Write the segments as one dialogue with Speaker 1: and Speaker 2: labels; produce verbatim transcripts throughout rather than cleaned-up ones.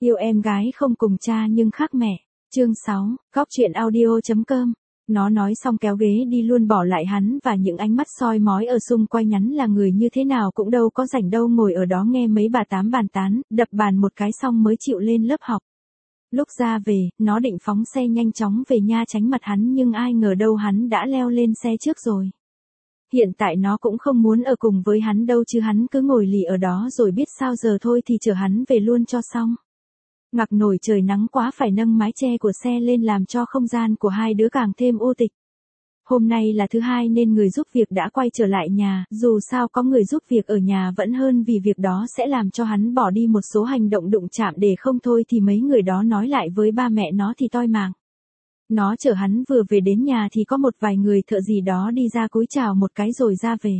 Speaker 1: Yêu em gái không cùng cha nhưng khác mẹ. Chương sáu, Góc truyện audio chấm com. Nó nói xong kéo ghế đi luôn, bỏ lại hắn và những ánh mắt soi mói ở xung quanh. Nhắn là người như thế nào cũng đâu có rảnh đâu ngồi ở đó nghe mấy bà tám bàn tán, đập bàn một cái xong mới chịu lên lớp học. Lúc ra về, nó định phóng xe nhanh chóng về nhà tránh mặt hắn, nhưng ai ngờ đâu hắn đã leo lên xe trước rồi. Hiện tại nó cũng không muốn ở cùng với hắn đâu, chứ hắn cứ ngồi lì ở đó rồi biết sao giờ, thôi thì chở hắn về luôn cho xong. Ngạc nổi trời nắng quá phải nâng mái che của xe lên làm cho không gian của hai đứa càng thêm u tịch. Hôm nay là thứ hai nên người giúp việc đã quay trở lại nhà, dù sao có người giúp việc ở nhà vẫn hơn, vì việc đó sẽ làm cho hắn bỏ đi một số hành động đụng chạm, để không thôi thì mấy người đó nói lại với ba mẹ nó thì toi mạng. Nó chở hắn vừa về đến nhà thì có một vài người thợ gì đó đi ra cúi chào một cái rồi ra về.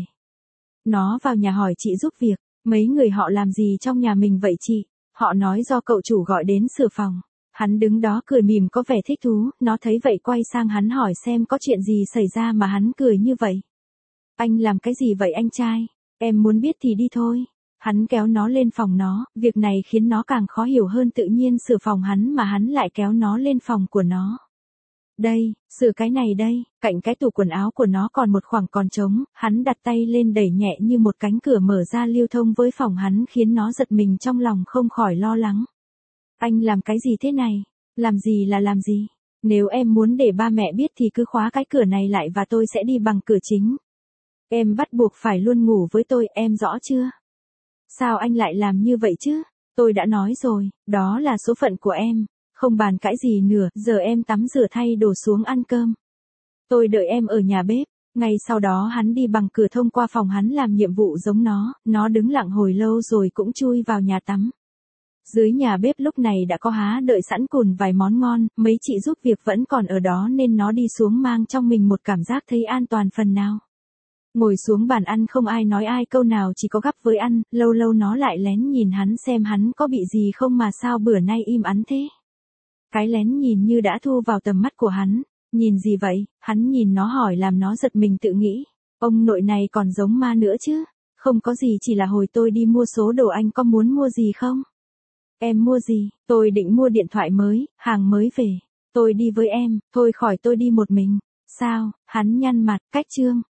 Speaker 1: Nó vào nhà hỏi chị giúp việc, mấy người họ làm gì trong nhà mình vậy chị? Họ nói do cậu chủ gọi đến sửa phòng. Hắn đứng đó cười mỉm có vẻ thích thú, nó thấy vậy quay sang hắn hỏi xem có chuyện gì xảy ra mà hắn cười như vậy. Anh làm cái gì vậy anh trai? Em muốn biết thì đi thôi. Hắn kéo nó lên phòng nó, việc này khiến nó càng khó hiểu hơn, tự nhiên sửa phòng hắn mà hắn lại kéo nó lên phòng của nó. Đây, sửa cái này đây, cạnh cái tủ quần áo của nó còn một khoảng còn trống, hắn đặt tay lên đẩy nhẹ như một cánh cửa mở ra lưu thông với phòng hắn, khiến nó giật mình trong lòng không khỏi lo lắng. Anh làm cái gì thế này? Làm gì là làm gì? Nếu em muốn để ba mẹ biết thì cứ khóa cái cửa này lại và tôi sẽ đi bằng cửa chính. Em bắt buộc phải luôn ngủ với tôi, em rõ chưa? Sao anh lại làm như vậy chứ? Tôi đã nói rồi, đó là số phận của em. Không bàn cãi gì nữa, giờ em tắm rửa thay đồ xuống ăn cơm. Tôi đợi em ở nhà bếp. Ngay sau đó hắn đi bằng cửa thông qua phòng hắn làm nhiệm vụ giống nó, nó đứng lặng hồi lâu rồi cũng chui vào nhà tắm. Dưới nhà bếp lúc này đã có há đợi sẵn cùn vài món ngon, mấy chị giúp việc vẫn còn ở đó nên nó đi xuống mang trong mình một cảm giác thấy an toàn phần nào. Ngồi xuống bàn ăn không ai nói ai câu nào, chỉ có gắp với ăn, lâu lâu nó lại lén nhìn hắn xem hắn có bị gì không mà sao bữa nay im ắng thế. Cái lén nhìn như đã thu vào tầm mắt của hắn. Nhìn gì vậy? Hắn nhìn nó hỏi làm nó giật mình tự nghĩ. Ông nội này còn giống ma nữa chứ. Không có gì, chỉ là hồi tôi đi mua số đồ, anh có muốn mua gì không? Em mua gì? Tôi định mua điện thoại mới, hàng mới về. Tôi đi với em, thôi khỏi tôi đi một mình. Sao? Hắn nhăn mặt, cách trương.